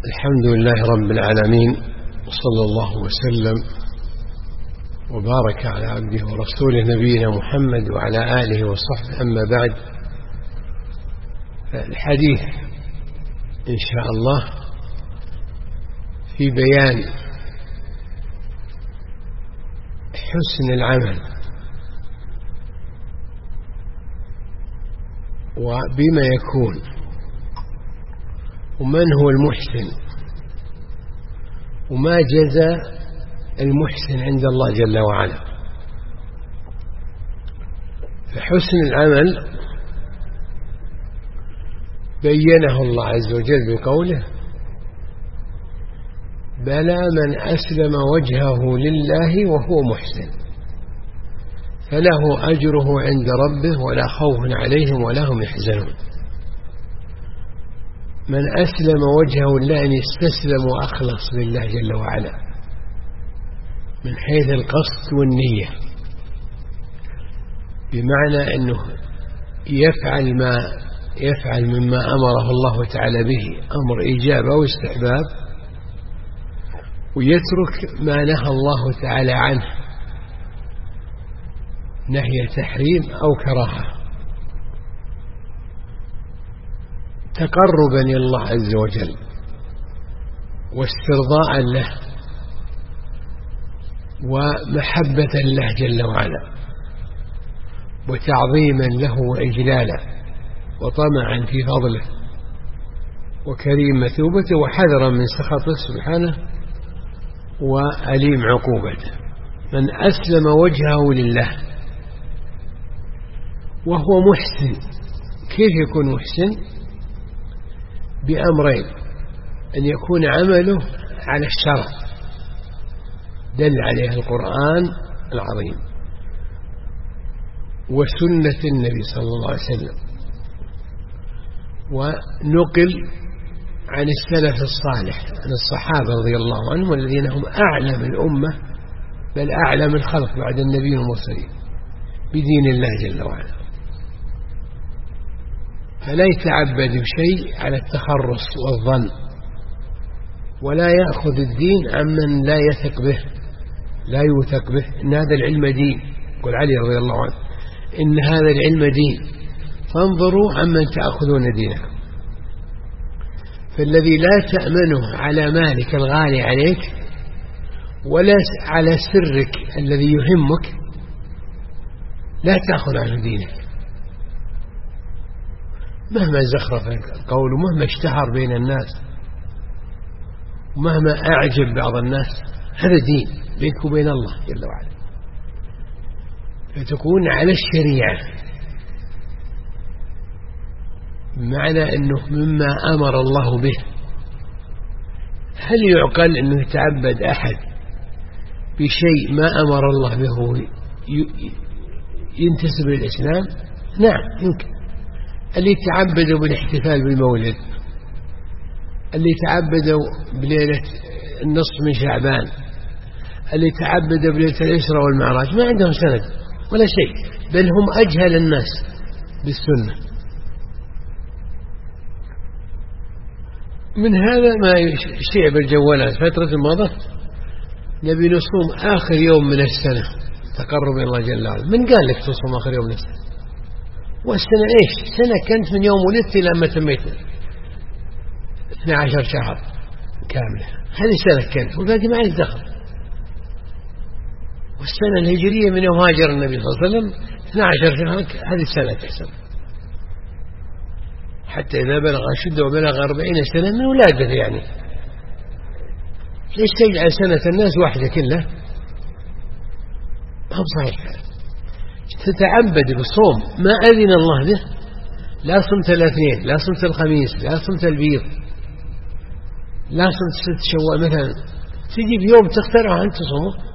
الحمد لله رب العالمين، وصلى الله وسلم وبارك على عبده ورسوله نبينا محمد وعلى آله وصحبه. أما بعد، الحديث إن شاء الله في بيان حسن العمل وبما يكون، ومن هو المحسن، وما جزاء المحسن عند الله جل وعلا. فحسن العمل بينه الله عز وجل بقوله: بلى من أسلم وجهه لله وهو محسن فله أجره عند ربه ولا خوف عليهم ولا هم يحزنون. من أسلم وجهه لله أن يستسلم وأخلص لله جل وعلا من حيث القصد والنية، بمعنى أنه يفعل مما أمره الله تعالى به أمر إيجاب أو استحباب، ويترك ما نهى الله تعالى عنه نهي تحريم أو كراهة، تقربا إلى الله عز وجل واسترضاء له ومحبة له جل وعلا وتعظيما له وإجلالا وطمعا في فضله وكريم مثوبته وحذرا من سخطه سبحانه وأليم عقوبته. من أسلم وجهه لله وهو محسن، كيف يكون محسن؟ بأمرين: أن يكون عمله على الشرع دل عليه القرآن العظيم وسنة النبي صلى الله عليه وسلم، ونقل عن السلف الصالح عن الصحابة رضي الله عنهم الذين هم أعلم الأمة بل أعلم الخلق بعد النبي والمرسلين بدين الله جل وعلا. فلا يتعبد بشيء على التخرص والظن، ولا يأخذ الدين عمن لا يثق به لا يوثق به. إن هذا العلم دين، يقول علي رضي الله عنه: إن هذا العلم دين فانظروا عمن تأخذون دينكم. فالذي لا تأمنه على مالك الغالي عليك ولا على سرك الذي يهمك لا تأخذ عنه دينك، مهما زخرف القول ومهما اشتهر بين الناس ومهما أعجب بعض الناس، هذا دين بينك وبين الله جل وعلا. فتكون على الشريعة، بمعنى أنه مما أمر الله به. هل يعقل أنه يتعبد أحد بشيء ما أمر الله به ينتسب للإسلام؟ نعم يمكن. اللي تعبدوا بالاحتفال بالمولد، اللي تعبدوا بليلة النصف من شعبان، اللي تعبدوا بليلة الإسراء والمعراج، ما عندهم سند ولا شيء، بل هم أجهل الناس بالسنة. من هذا ما شيء الجوالات فترة مضت نبي نصوم آخر يوم من السنة تقرب إلى الله جل وعلا. من قال لك تصوم آخر يوم من السنة؟ والسنة إيش؟ سنة كانت من يوم ولدت إلى ما تميت 12 شهر كاملة، هذه سنة كانت، والباقي ما عندي دخل. والسنة الهجرية من يوم هاجر النبي صلى الله عليه وسلم 12 شهر، هذه سنة تحسب، حتى إذا بلغ أشده وبلغ 40 سنة من ولادته. يعني ليش تجعل سنة الناس واحدة كلها؟ ما هو صحيح. تتعبد بصوم ما أذن الله به، لا صمت الاثنين، لا صمت الخميس، لا صمت البيض، لا صمت 6 شوال مثلا، تجي بيوم تخترعه أنت تصومه.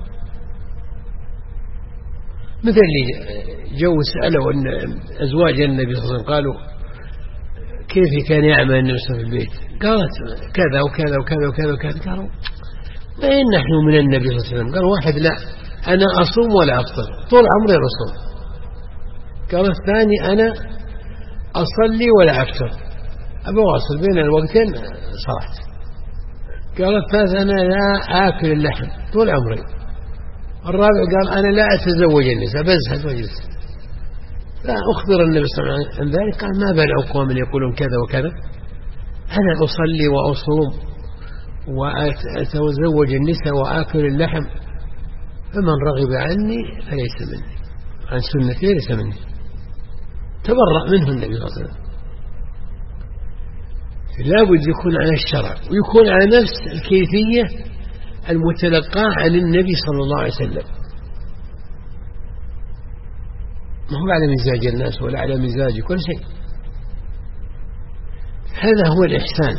مثل اللي جو سألوا أن أزواج النبي صلى الله عليه وسلم قالوا: كيف كان يعمل النبي صلى الله عليه وسلم في البيت؟ قالت: كذا وكذا وكذا وكذا وكذا. قالوا: وين نحن من النبي صلى الله عليه وسلم؟ قال واحد: لا، أنا أصوم ولا أفطر طول عمري رسول. قال الثاني: أنا أصلي ولا أفطر، أبغى أصل بين الوقتين صلاة. قال الثالث أنا لا آكل اللحم طول عمري. الرابع قال أنا لا أتزوج النساء بزهد واجلس. فأخبر النبي صلى الله عليه وسلم عن ذلك قال ما بال أقوام يقولون كذا وكذا، أنا أصلي وأصوم وأتزوج النساء وآكل اللحم، فمن رغب عني فليس مني، عن سنتي ليس مني. تبرأ منه النبي صلى الله عليه وسلم. لا بد يكون على الشرع ويكون على نفس الكيفية المتلقاة عن النبي صلى الله عليه وسلم، ما هو على مزاج الناس ولا على مزاج كل شيء. هذا هو الإحسان.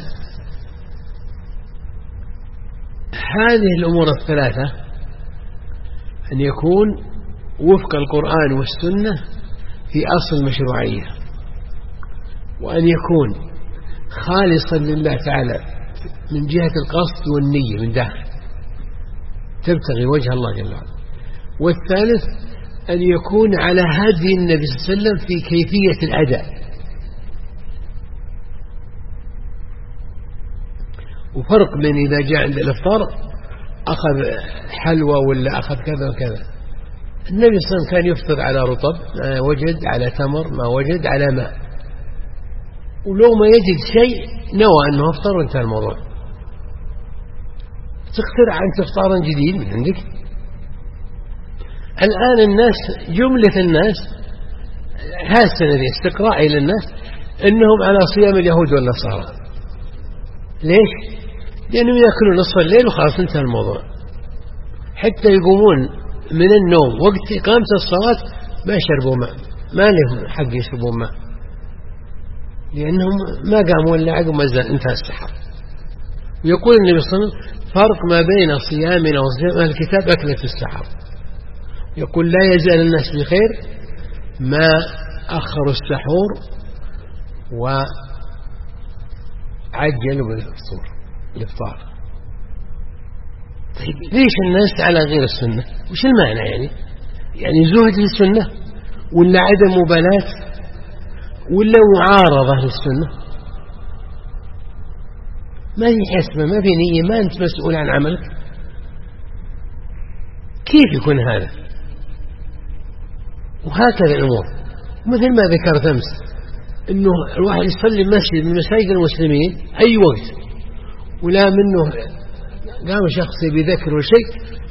هذه الأمور الثلاثة أن يكون وفق القرآن والسنة في أصل المشروعية، وأن يكون خالصا لله تعالى من جهة القصد والنية من داخل تبتغي وجه الله جل وعلا. والثالث أن يكون على هدي النبي صلى الله عليه وسلم في كيفية الأداء. وفرق بين إذا جاء عند الإفطار أخذ حلوى ولا أخذ كذا وكذا. النبي صلى الله عليه وسلم كان يفطر على رطب ما وجد، على تمر ما وجد، على ماء، ولو ما يجد شيء نوى أنه أفطر وانتهى الموضوع. تخترع أنت إفطارا جديد من عندك. الآن الناس جملة الناس هذا السنة استقراء إلى الناس أنهم على صيام اليهود والنصارى. ليش؟ لأنهم يأكلون نصف الليل وخلاص انتهى الموضوع. حتى يقومون من النوم وقت إقامة الصلاة ما يشربوا ماء، ما لهم حق يشربوا ماء، لأنهم ما قاموا إلا عقب ما انتهى السحر. ويقول النبي صلى الله عليه وسلم فرق ما بين صيامنا وصيام أهل الكتاب أكلة السحر. يقول لا يزال الناس بخير ما أخروا السحور وعجلوا بالإفطار. طيب ليش الناس على غير السنة؟ وش المعنى يعني زهد للسنة ولا عدم مبالاة ولا معارضة للسنة؟ ما في حسبة، ما في نية، ما أنت مسؤول عن عملك. كيف يكون هذا؟ وهكذا الأمور. مثل ما ذكرت أمس أنه الواحد يصلي مسجد من مساجد المسلمين أي وقت، ولا منه قام شخص بذكر شيء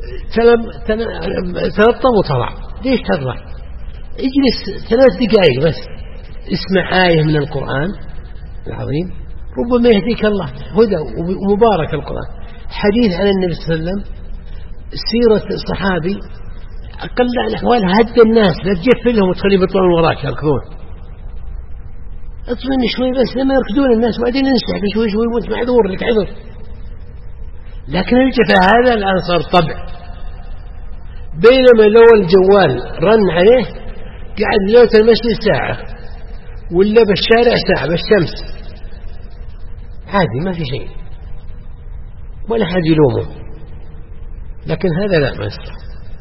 تلطم وطلع. ليش تطلع؟ اجلس 3 دقائق بس اسمع آية من القرآن العظيم، ربما يهديك الله هدى ومبارك القرآن. حديث عن النبي صلى الله عليه وسلم، سيرة الصحابي أقل الأحوال هد الناس، لا تجف لهم وتخلي بطلون وراك يركضون. اطمئن شوي بس لما يركضون الناس وبعدين انسحب شوي شوي وانت معذور لك عذر. لكن الجفا هذا الآن صار طبع. بينما لو الجوال رن عليه قاعد لوت المسجد ساعة ولا بالشارع ساعة بالشمس عادي ما في شيء ولا حد يلومه. لكن هذا لا ما يصلح.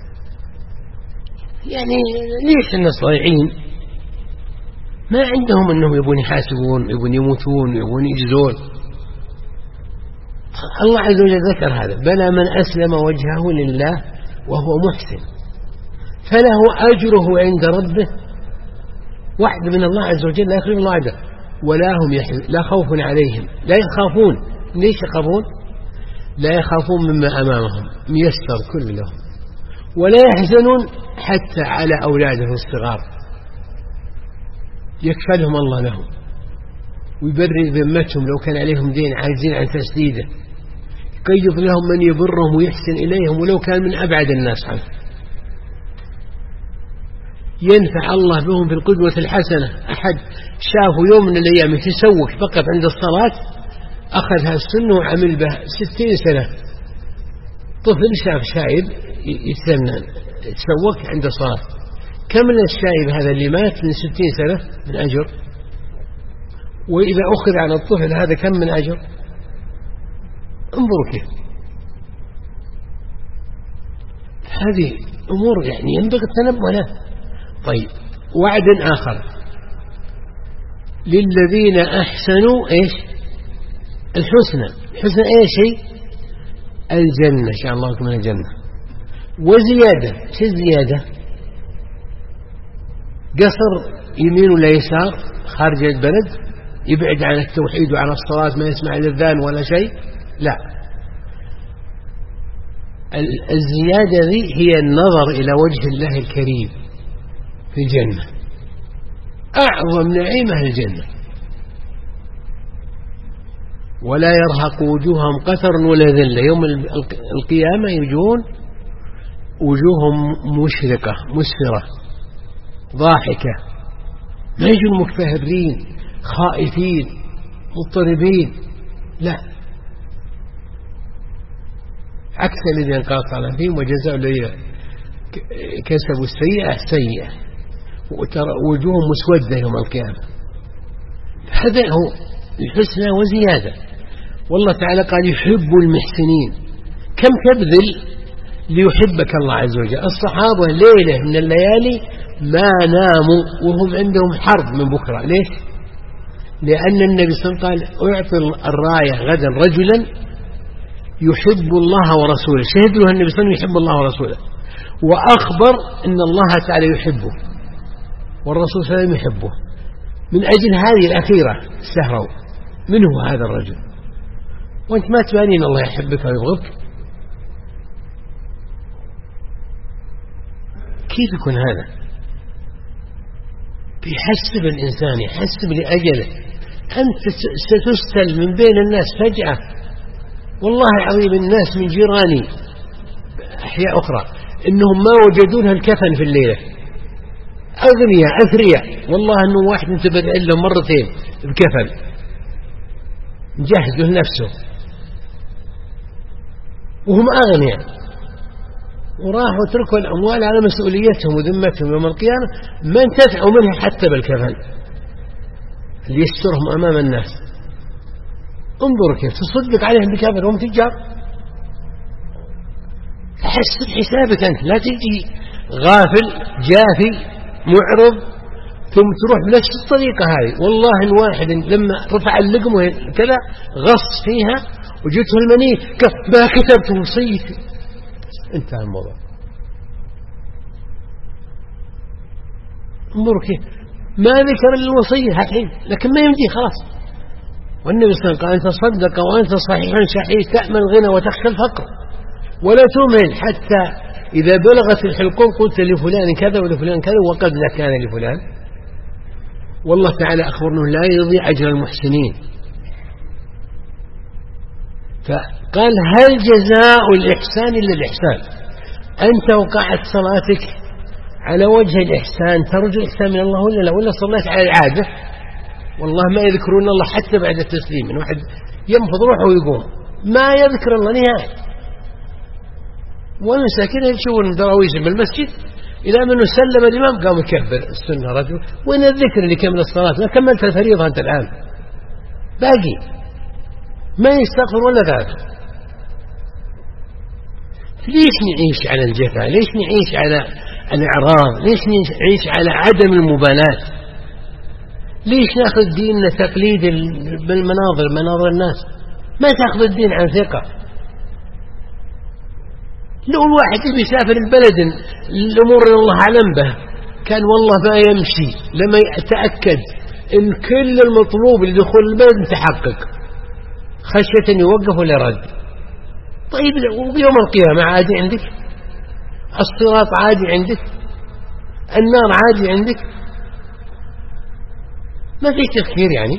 يعني ليش الناس ضايعين؟ ما عندهم أنهم يبون يحاسبون، يبون يموتون، يبون يجزون. الله عز وجل ذكر هذا: بلى من أسلم وجهه لله وهو محسن فله أجره عند ربه. وعد من الله عز وجل لا يخلف الله عده، ولا هم لا خوف عليهم، لا يخافون. ليش يخافون؟ لا يخافون مما أمامهم ميسر كل لهم، ولا يحزنون حتى على أولادهم الصغار يكفلهم الله لهم ويبرئ ذمتهم لو كان عليهم دين عاجزين عن تسديده، يقيض لهم من يبرهم ويحسن إليهم ولو كان من أبعد الناس عنه. ينفع الله بهم في القدوة الحسنة. أحد شافه يوم من الأيام يتسوق فقط عند الصلاة أخذها السنة وعمل بها 60 سنة. طفل شاف شايب يتسوق عند الصلاة، كم من الشايب هذا اللي مات من 60 سنة من أجر؟ وإذا أخذ عن الطفل هذا كم من أجر؟ انظروا كيف هذه أمور ينبغي التنبه له. طيب وعد آخر للذين أحسنوا إيش؟ الحسنى. الحسنى أي شيء؟ الجنة إن شاء الله لكم من الجنة. وزيادة، شو الزيادة؟ قصر يمين ولا يسار خارج البلد، يبعد عن التوحيد وعن الصلاة، ما يسمع الأذان ولا شيء، لا. الزيادة ذي هي النظر إلى وجه الله الكريم في الجنة، أعظم نعيمة الجنة. ولا يرهق وجوههم قتر ولا ذلة، يوم القيامة يجون وجوههم مشرقة مسفرة ضاحكة، ما يجون مكتهبين خائفين مضطربين، لا، عكس الذين انقطع على فيهم وجزاء الذين كسبوا السيئة سيئة وترى وجوههم مسودة يوم القيامة. هذا هو الحسنى وزيادة. والله تعالى قال يحب المحسنين. كم تبذل ليحبك الله عز وجل؟ الصحابة ليلة من الليالي ما ناموا وهم عندهم حرب من بكرة. ليش؟ لأن النبي صلى الله عليه وسلم قال أعطي الراية غدا رجلا يحب الله ورسوله، شهد له النبي صلى الله عليه وسلم يحب الله ورسوله، وأخبر أن الله تعالى يحبه والرسول صلى الله عليه وسلم يحبه. من أجل هذه الأخيرة سهروا. من هو هذا الرجل؟ وأنت ما تبانين الله يحبك ويبغضك؟ كيف يكون هذا؟ بيحسب الإنسان، يحسب لأجله. أنت ستستل من بين الناس فجأة. والله العظيم الناس من جيراني أحياء أخرى إنهم ما وجدون الكفن في الليلة، أغنياء أثرياء، والله أنه واحد انتبه له مرتين بكفن جهز له نفسه وهم أغنياء، وراحوا تركوا الأموال على مسؤوليتهم وذمتهم يوم القيامة، ما انتفعوا منها حتى بالكفن ليسترهم أمام الناس. انظروا كيف تصدق عليهم بكفن وهم تجار. حسب حسابك أنت، لا تجي غافل جافي معرض ثم تروح بنفس الطريقة هذه. والله الواحد لما رفع اللقمة كذا غص فيها وجدته المني ما كتبت وصيتي، انتهى الموضوع. انظروا كيف ما ذكر الوصية الحين، لكن ما يمدي خلاص. والنبي صلى الله عليه وسلم قال أنت صدق وأنت صحيح شحيح تأمن غنى وتخشى الفقر ولا تؤمن حتى إذا بلغت الحلقوم قلت لفلان كذا ولفلان كذا وقد لا كان لفلان. والله تعالى أخبرنا لا يضيع أجر المحسنين. فقال هل جزاء الإحسان إلا الإحسان؟ أنت وقعت صلاتك على وجه الإحسان، ترجو الإحسان من الله ولا لا؟ ولا صليت على العادة؟ والله ما يذكرون الله حتى بعد التسليم. من واحد ينفض روحه ويقوم ما يذكر الله نهائي، والمساكين يشوفون دراويش بالمسجد إلى من سلم الإمام قام يكبر السنة رجل. وين الذكر اللي كمل الصلاة؟ ما كملت الفريضة أنت الآن، باقي ما يستغفر ولا ذلك. ليش نعيش على الجفا؟ ليش نعيش على الإعراض؟ ليش نعيش على عدم المبالاة؟ ليش ناخذ ديننا تقليد بالمناظر، مناظر الناس؟ ما تاخذ الدين عن ثقة. لو الواحد يبي يسافر البلد الأمور اللي الله أعلم به كان والله ما يمشي لما يتأكد إن كل المطلوب لدخول البلد متحقق، خشية أن يوقف ولا يرد. طيب ويوم القيامة عادي عندك، الصراط عادي عندك، النار عادي عندك، ما في تفكير يعني.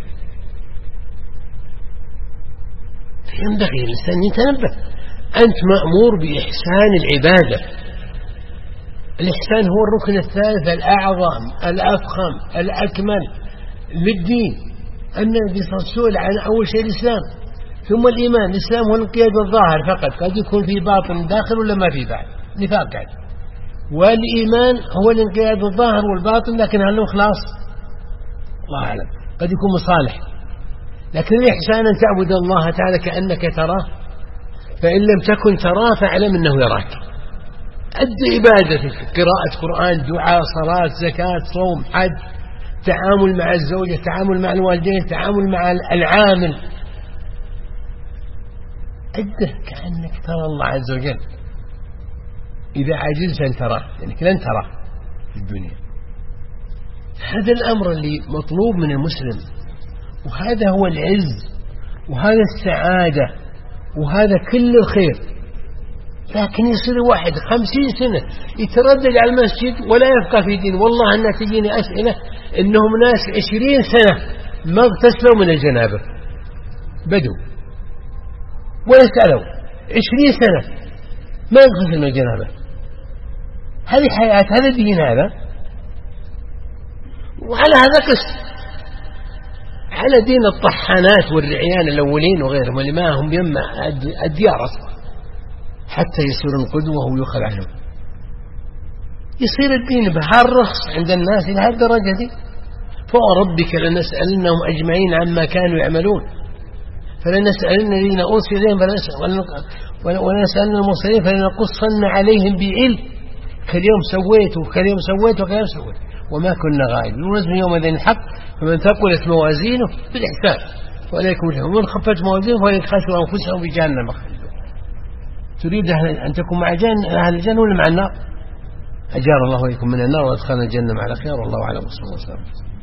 فينبغي الإنسان يتنبه. أنت مأمور بإحسان العبادة. الإحسان هو الركن الثالث الأعظم الأفخم الأكمل للدين. النبي صلى الله عليه وسلم عن أول شيء الإسلام ثم الإيمان. الإسلام هو الانقياد الظاهر فقط، قد يكون في باطن داخل ولا ما في بعد نفاق يعني. والإيمان هو الانقياد الظاهر والباطن، لكن هل له خلاص؟ الله أعلم، قد يكون مصالح. لكن الإحسان أن تعبد الله تعالى كأنك تراه، فإن لم تكن تراه فاعلم أنه يراك. أدي عبادتك، قراءة قرآن، دعاء، صلاة، زكاة، صوم، حج، تعامل مع الزوجة، تعامل مع الوالدين، تعامل مع العامل، عده كأنك ترى الله عز وجل، إذا عجزت أن تراه لأنك لن تراه في الدنيا. هذا الأمر اللي مطلوب من المسلم، وهذا هو العز وهذا السعادة وهذا كل الخير. لكن يصير واحد 50 سنة يتردد على المسجد ولا يفقه في دين. والله أنها تجيني أسئلة إنهم ناس 20 سنة ما اغتسلوا من الجنابة، بدوا ويسألوا 20 سنة ما يغتسل من الجنابة. هذه حياة، هذا دين هذا. وعلى هذا قس على دين الطحانات والرعيان الأولين وغيرهم اللي ما هم يما الديار أصلا حتى يصيرون قدوة ويؤخذ عنهم. يصير الدين بهالرخص عند الناس إلى هالدرجة دي. فوربك لنسألنهم أجمعين عما كانوا يعملون، فلنسألن الذين أرسل إليهم ولنسألن المرسلين فلنقصن عليهم بعلم. كاليوم سويت وكاليوم سويت وكاليوم سويت وما كنا غائبين. ونزل يومئذ الحق فمن ثقلت موازينه بالإحسان وعليكم الحكم ومن خفت موازينه فإن خسروا أنفسهم في جهنم خالدون. تريد أن تكون مع أهل الجنة ولا مع النار؟ أجار الله وإياكم من النار وأدخلنا الجنة مع الخير. والله أعلم. وصلى الله وسلم.